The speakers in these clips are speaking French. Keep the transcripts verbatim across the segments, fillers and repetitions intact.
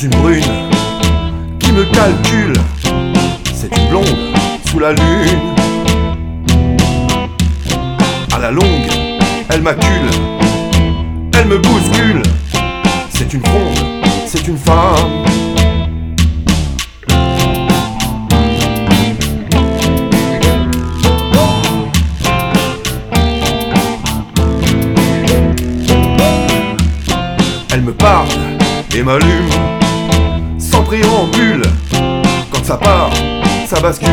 une brune qui me calcule. C'est une blonde sous la lune. À la longue, elle m'accule, elle me bouscule. C'est une fronde, c'est une femme. Elle me parle et m'allume sans préambule. Quand ça part, ça bascule.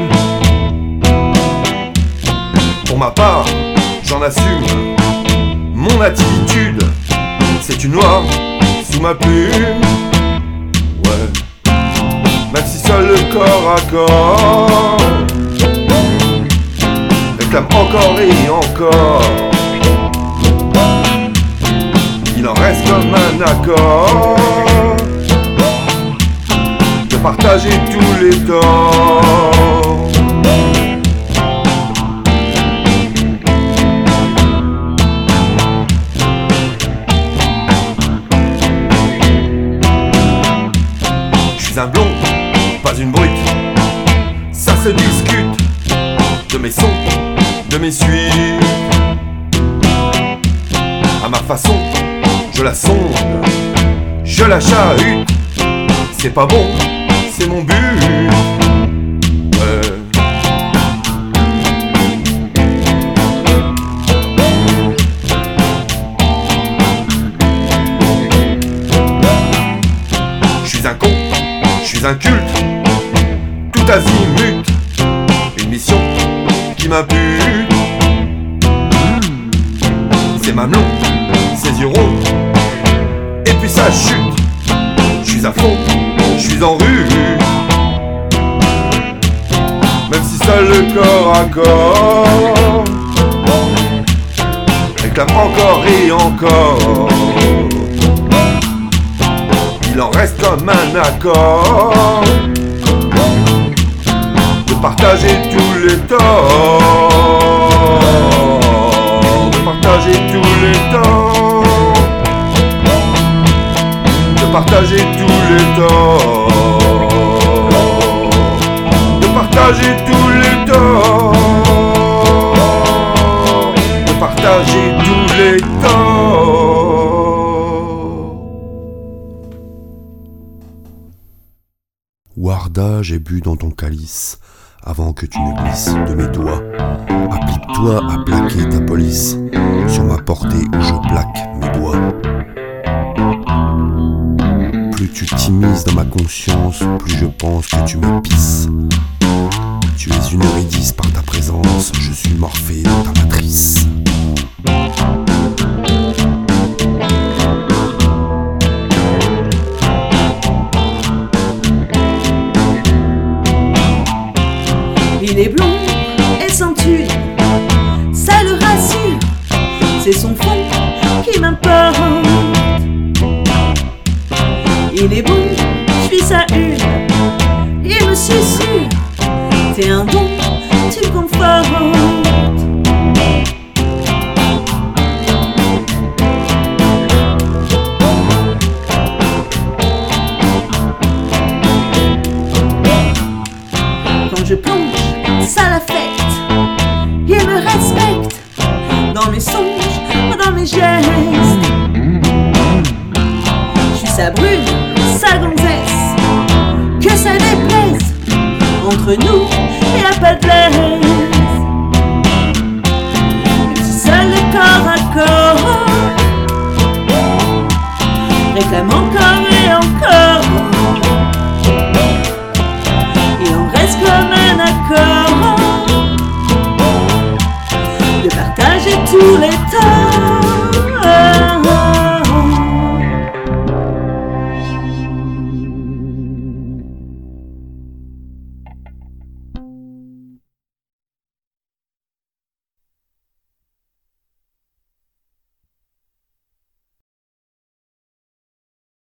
Pour ma part, j'en assume mon attitude. C'est une loi sous ma plume. Ouais. Même si seul le corps à corps réclame encore et encore, il en reste comme un accord de partager tous les torts. Je suis un blond, pas une brute. Ça se discute de mes sons, de mes suites. À ma façon, je la sonde, je la chahute. C'est pas bon, c'est mon but. Ouais. Je suis un con, je suis un culte, tout azimut. Une mission qui m'impute. C'est mamelon, ses yeux ronds, et puis ça chute. Je suis à fond, je suis en rue. Même si seul le corps à corps réclame encore et encore, il en reste comme un accord de partager tous les torts. De partager tous les torts. De partager tous les torts. De partager tous les torts. De partager tous les torts. Warda, j'ai bu dans ton calice avant que tu ne glisses de mes doigts. Applique-toi à plaquer ta police sur ma portée où je plaque mes doigts. Plus tu t'immises dans ma conscience, plus je pense que tu me pisses. Tu es une heure et dix par ta présence, je suis Morphée dans ta matrice. Il est blond et sans thune, ça le rassure. C'est son fond qui m'importe. Il est bon, je suis sa une. Il me susurre, t'es un don, tu me confortes. Quand je plonge, ça l'affecte. Il me respecte dans mes songes, dans mes gestes. Je suis sa brune, sa gonzesse, que ça déplaise. Entre nous, y'a pas de laisse.